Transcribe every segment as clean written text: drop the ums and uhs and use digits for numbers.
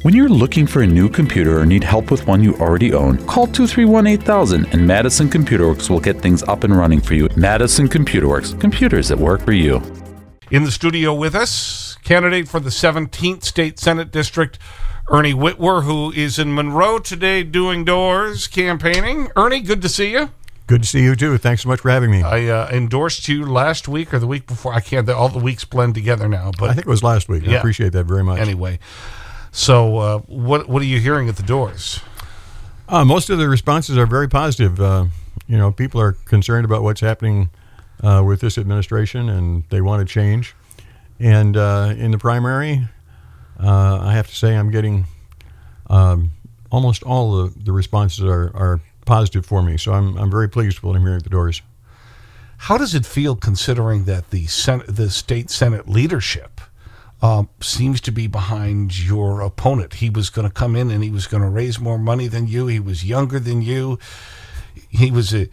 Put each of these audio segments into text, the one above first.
When you're looking for a new computer or need help with one you already own, call 231-8000 and Madison Computer Works will get things up and running for you. Madison Computer Works, computers that work for you. In the studio with us, candidate for the 17th State Senate District, Ernie Witwer, who is in Monroe today doing doors, campaigning. Ernie, good to see you. Good to see you, too. Thanks so much for having me. I endorsed you last week or the week before. I can't, all the weeks blend together now. But I think it was last week. Yeah. I appreciate that very much. Anyway, so what are you hearing at the doors? Most of the responses are very positive. People are concerned about what's happening with this administration, and they want to change. And in the primary, I have to say I'm getting almost all the responses are positive for me. So I'm very pleased with what I'm hearing at the doors. How does it feel considering that the state Senate leadership seems to be behind your opponent? He was going to come in and he was going to raise more money than you. He was younger than you. He was the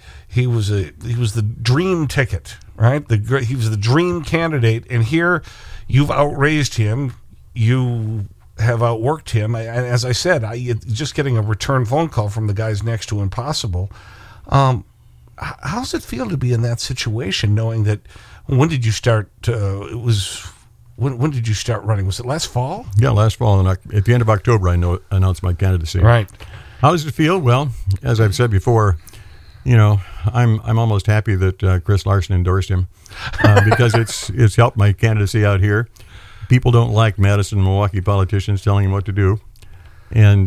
dream ticket, right? He was the dream candidate, and here you've outraised him. You have outworked him. As I said, just getting a return phone call from the guys next to impossible. How's it feel to be in that situation, knowing that? When did you start? When did you start running? Was it last fall? Yeah, last fall. And at the end of October, I announced my candidacy. Right. How does it feel? Well, as I've said before, I'm almost happy that Chris Larson endorsed him because it's helped my candidacy out here. People don't like Madison and Milwaukee politicians telling him what to do. And,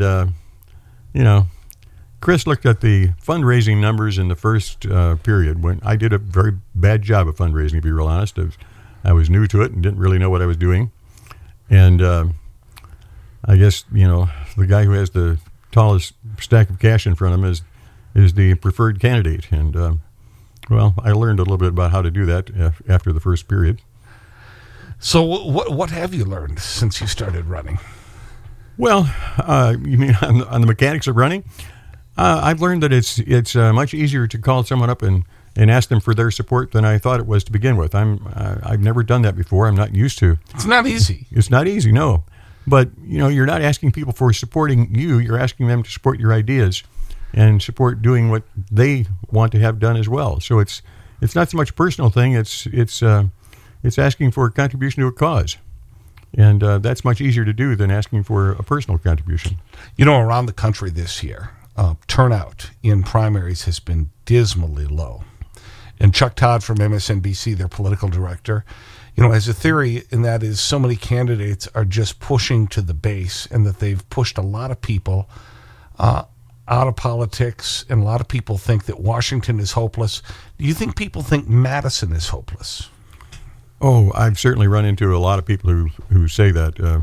Chris looked at the fundraising numbers in the first period when I did a very bad job of fundraising, to be real honest. I was new to it and didn't really know what I was doing. And I guess, the guy who has the tallest stack of cash in front of him is the preferred candidate. And, I learned a little bit about how to do that after the first period. So what have you learned since you started running? Well, you mean on the mechanics of running? I've learned that it's much easier to call someone up and ask them for their support than I thought it was to begin with. I've never done that before. I'm not used to. It's not easy. It's not easy, no. But, you're not asking people for supporting you. You're asking them to support your ideas and support doing what they want to have done as well. So it's not so much a personal thing. It's asking for a contribution to a cause. And that's much easier to do than asking for a personal contribution. Around the country this year, turnout in primaries has been dismally low. And Chuck Todd from MSNBC, their political director, has a theory, and that is so many candidates are just pushing to the base, and that they've pushed a lot of people out of politics, and a lot of people think that Washington is hopeless. Do you think people think Madison is hopeless? Oh, I've certainly run into a lot of people who say that.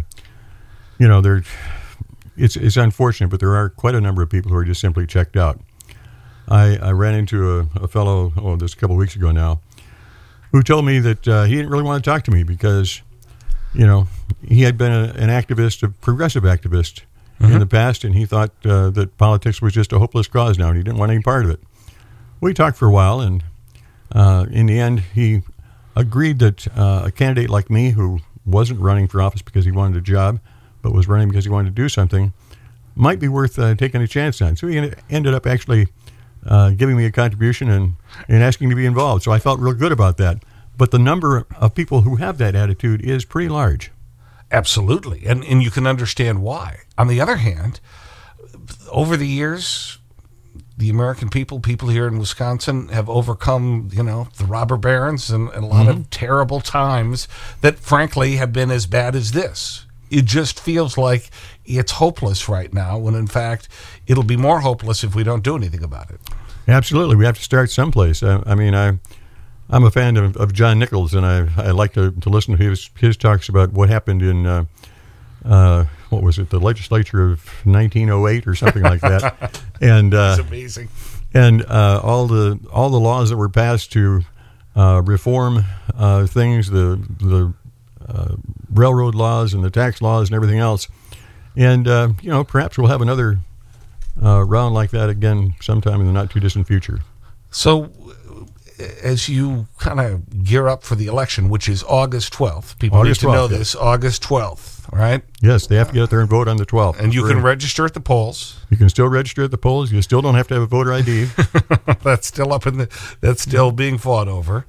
It's unfortunate, but there are quite a number of people who are just simply checked out. I ran into a fellow, this a couple of weeks ago now, who told me that he didn't really want to talk to me because, he had been an activist, a progressive activist in the past, and he thought that politics was just a hopeless cause now, and he didn't want any part of it. We talked for a while, and in the end, he agreed that a candidate like me who wasn't running for office because he wanted a job, but was running because he wanted to do something, might be worth taking a chance on. So he ended up actually giving me a contribution and asking to be involved. So I felt real good about that. But the number of people who have that attitude is pretty large. Absolutely. And you can understand why. On the other hand, over the years, the American people here in Wisconsin have overcome, the robber barons and a lot of terrible times that, frankly, have been as bad as this. It just feels like it's hopeless right now, when, in fact, it'll be more hopeless if we don't do anything about it. Absolutely. We have to start someplace. I'm a fan of John Nichols, and I like to listen to his talks about what happened in, what was it, the legislature of 1908 or something like that. And it's amazing. And all the laws that were passed to reform things, the railroad laws and the tax laws and everything else. And, perhaps we'll have another round like that again sometime in the not too distant future. So as you kind of gear up for the election, which is August 12th, people need to know this, August 12th. right? Yes, they have to get out there and vote on the 12th. And you can register at the polls. You can still register at the polls. You still don't have to have a voter ID. That's still that's still being fought over.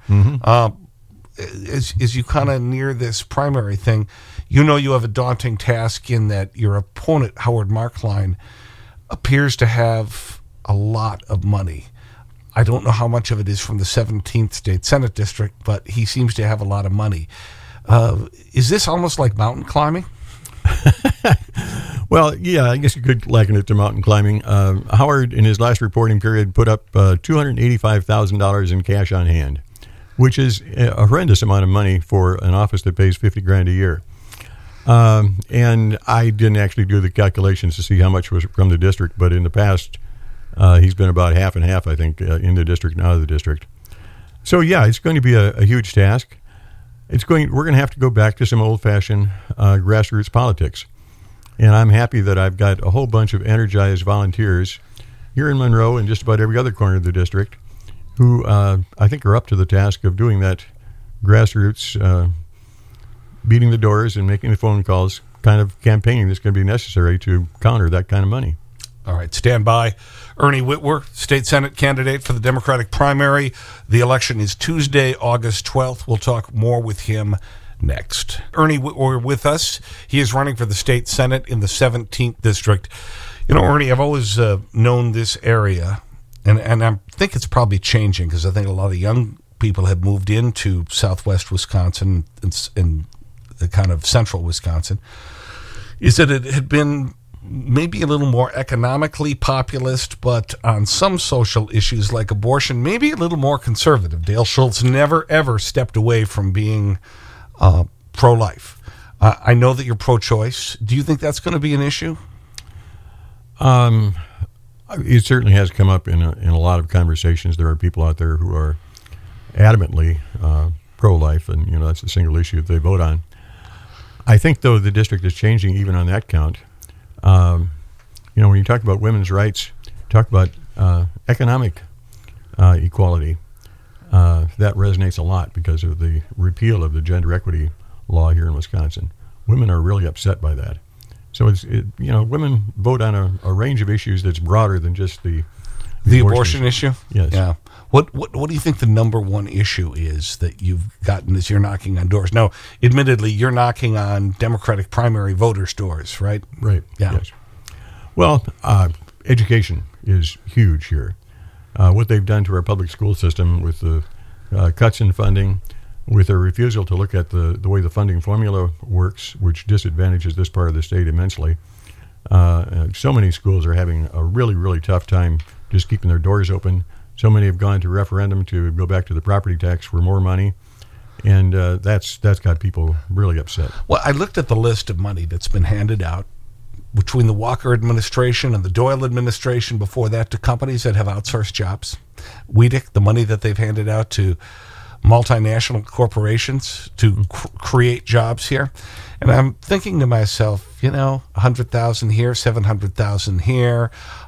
As you kind of near this primary thing, you have a daunting task in that your opponent, Howard Marklein, appears to have a lot of money. I don't know how much of it is from the 17th State Senate District, but he seems to have a lot of money. Is this almost like mountain climbing? Well, yeah, I guess you could liken it to mountain climbing. Howard, in his last reporting period, put up $285,000 in cash on hand, which is a horrendous amount of money for an office that pays $50,000 a year. And I didn't actually do the calculations to see how much was from the district, but in the past, he's been about half and half, I think, in the district and out of the district. So, yeah, it's going to be a huge task. We're going to have to go back to some old-fashioned grassroots politics. And I'm happy that I've got a whole bunch of energized volunteers here in Monroe and just about every other corner of the district who I think are up to the task of doing that grassroots, beating the doors and making the phone calls, kind of campaigning that's going to be necessary to counter that kind of money. All right, stand by. Ernie Whitwer, State Senate candidate for the Democratic primary. The election is Tuesday, August 12th. We'll talk more with him next. Ernie Whitwer with us. He is running for the State Senate in the 17th District. Ernie, I've always known this area, and I think it's probably changing because I think a lot of young people have moved into southwest Wisconsin and the kind of central Wisconsin, is that it had been maybe a little more economically populist, but on some social issues like abortion, maybe a little more conservative. Dale Schultz never, ever stepped away from being pro-life. I know that you're pro-choice. Do you think that's going to be an issue? It certainly has come up in a lot of conversations. There are people out there who are adamantly pro-life, and that's the single issue that they vote on. I think, though, the district is changing even on that count. When you talk about women's rights, talk about economic equality, that resonates a lot because of the repeal of the gender equity law here in Wisconsin. Women are really upset by that. So women vote on a range of issues that's broader than just the abortion issue. Yes. Yeah. What do you think the number one issue is that you've gotten as you're knocking on doors? Now, admittedly, you're knocking on Democratic primary voters' doors, right? Right. Yeah. Yes. Well, education is huge here. What they've done to our public school system with the cuts in funding, with their refusal to look at the way the funding formula works, which disadvantages this part of the state immensely. So many schools are having a really, really tough time just keeping their doors open. So many have gone to referendum to go back to the property tax for more money, and that's got people really upset. Well, I looked at the list of money that's been handed out between the Walker administration and the Doyle administration before that to companies that have outsourced jobs. WEDC, the money that they've handed out to multinational corporations to create jobs here. And I'm thinking to myself, $100,000 here, $700,000 here,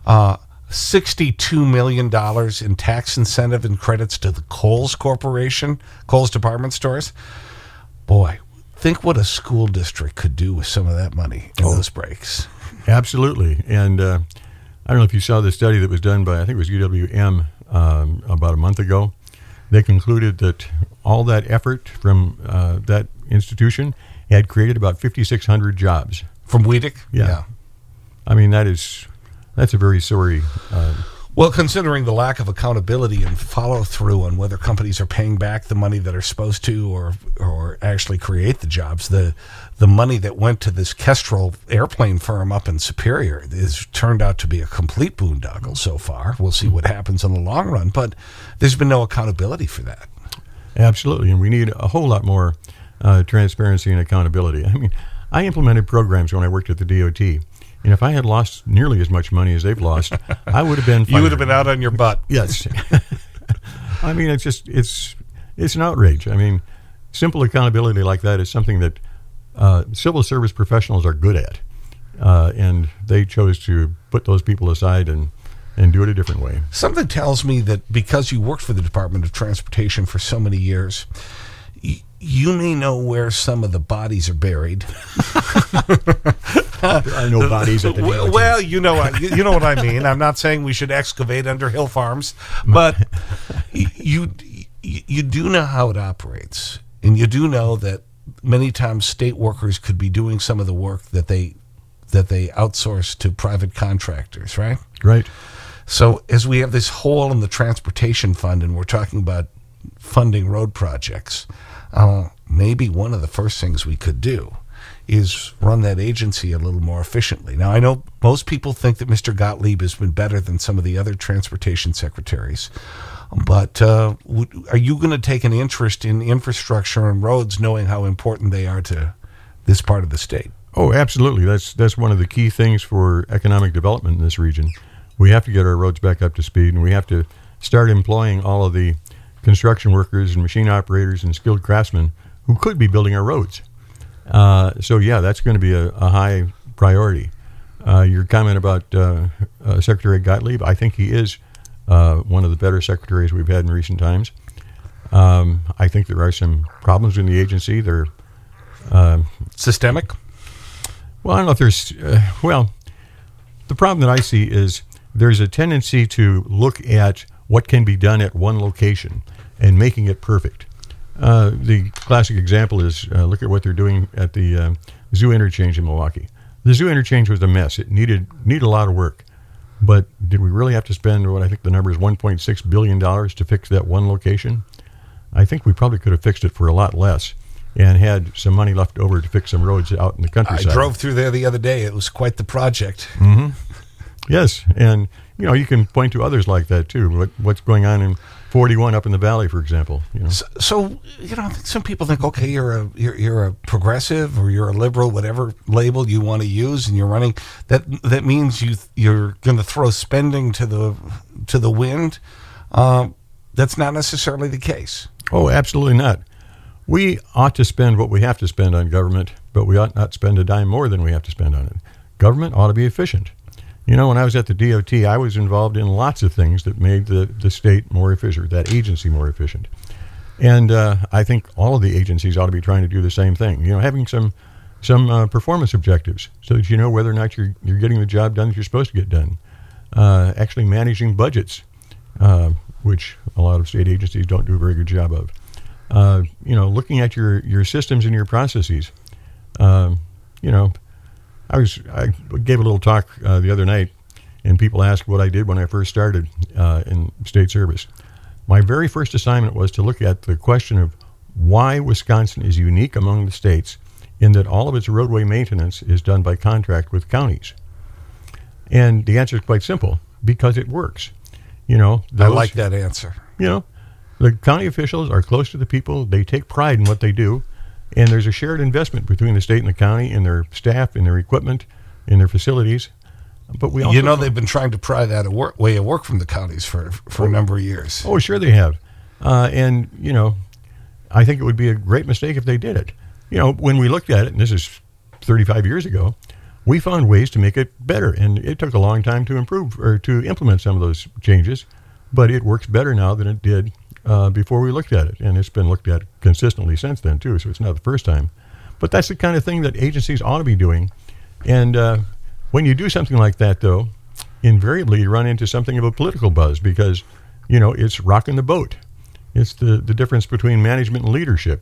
$62 million in tax incentive and credits to the Kohl's Corporation, Kohl's department stores. Boy, think what a school district could do with some of that money in those breaks. Absolutely. And I don't know if you saw the study that was done by, I think it was UWM about a month ago. They concluded that all that effort from that institution had created about 5,600 jobs. From WEDC? Yeah. I mean, that's a very sorry... Well, considering the lack of accountability and follow-through on whether companies are paying back the money that are supposed to or actually create the jobs, the money that went to this Kestrel airplane firm up in Superior has turned out to be a complete boondoggle so far. We'll see what happens in the long run, but there's been no accountability for that. Absolutely, and we need a whole lot more transparency and accountability. I mean, I implemented programs when I worked at the DOT. And if I had lost nearly as much money as they've lost, I would have been fired. You would have been out on your butt. Yes. I mean, it's an outrage. I mean, simple accountability like that is something that civil service professionals are good at. And they chose to put those people aside and do it a different way. Something tells me that because you worked for the Department of Transportation for so many years, you may know where some of the bodies are buried. I know bodies at the DOT. Well, you know what I mean. I'm not saying we should excavate under hill farms, but you do know how it operates, and you do know that many times state workers could be doing some of the work that they outsource to private contractors, right? Right. So as we have this hole in the transportation fund, and we're talking about funding road projects, maybe one of the first things we could do is run that agency a little more efficiently. Now, I know most people think that Mr. Gottlieb has been better than some of the other transportation secretaries, but are you going to take an interest in infrastructure and roads, knowing how important they are to this part of the state? Oh, absolutely. That's one of the key things for economic development in this region. We have to get our roads back up to speed, and we have to start employing all of the construction workers and machine operators and skilled craftsmen who could be building our roads. So, yeah, that's going to be a high priority. Your comment about Secretary Gottlieb, I think he is one of the better secretaries we've had in recent times. I think there are some problems in the agency. They're systemic? Well, I don't know if there's... the problem that I see is there's a tendency to look at what can be done at one location and making it perfect. The classic example is look at what they're doing at the Zoo Interchange in Milwaukee. The Zoo Interchange was a mess. It needed a lot of work. But did we really have to spend what I think the number is $1.6 billion to fix that one location? I think we probably could have fixed it for a lot less and had some money left over to fix some roads out in the countryside. I drove through there the other day. It was quite the project. Mm-hmm. Yes, and you can point to others like that too. What's going on in 41 up in the valley, for example. So some people think, okay, you're a progressive or you're a liberal, whatever label you want to use, and you're running. That means you're going to throw spending to the wind. That's not necessarily the case. Oh, absolutely not. We ought to spend what we have to spend on government, but we ought not spend a dime more than we have to spend on it. Government ought to be efficient. When I was at the DOT, I was involved in lots of things that made the state more efficient, that agency more efficient. And I think all of the agencies ought to be trying to do the same thing. Having some performance objectives so that you know whether or not you're getting the job done that you're supposed to get done. Actually managing budgets, which a lot of state agencies don't do a very good job of. Looking at your systems and your processes. I gave a little talk the other night, and people asked what I did when I first started in state service. My very first assignment was to look at the question of why Wisconsin is unique among the states in that all of its roadway maintenance is done by contract with counties. And the answer is quite simple, because it works. I like that answer. The county officials are close to the people. They take pride in what they do. And there's a shared investment between the state and the county in their staff, in their equipment, in their facilities. But we also they've been trying to pry that way of work from the counties for a number of years. Oh, sure they have. And I think it would be a great mistake if they did it. When we looked at it, and this is 35 years ago, we found ways to make it better. And it took a long time to improve or to implement some of those changes. But it works better now than it did before we looked at it. And it's been looked at consistently since then, too, so it's not the first time. But that's the kind of thing that agencies ought to be doing. And when you do something like that, though, invariably you run into something of a political buzz because, it's rocking the boat. It's the difference between management and leadership,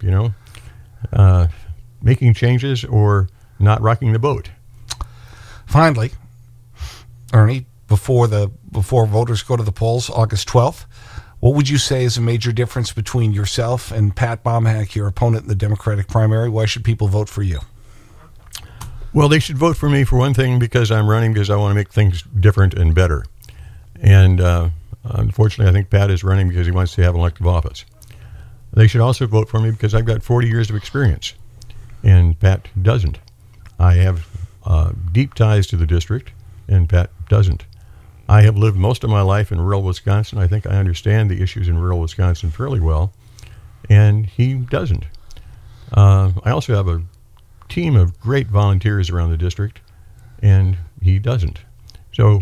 making changes or not rocking the boat. Finally, Ernie, before voters go to the polls August 12th, what would you say is a major difference between yourself and Pat Bomhack, your opponent in the Democratic primary? Why should people vote for you? Well, they should vote for me, for one thing, because I'm running because I want to make things different and better. And unfortunately, I think Pat is running because he wants to have an elective office. They should also vote for me because I've got 40 years of experience, and Pat doesn't. I have deep ties to the district, and Pat doesn't. I have lived most of my life in rural Wisconsin. I think I understand the issues in rural Wisconsin fairly well, and he doesn't. I also have a team of great volunteers around the district, and he doesn't. So,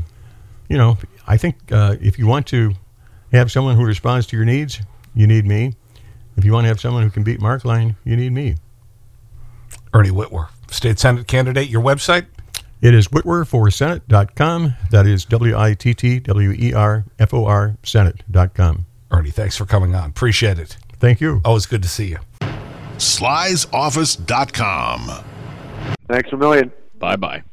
I think if you want to have someone who responds to your needs, you need me. If you want to have someone who can beat Mark Line, you need me. Ernie Witwer, State Senate candidate. Your website? It is whitwerforsenate.com. That is WITTWERFOR Senate.com. Ernie, thanks for coming on. Appreciate it. Thank you. Always good to see you. Sly'sOffice.com. Thanks a million. Bye-bye.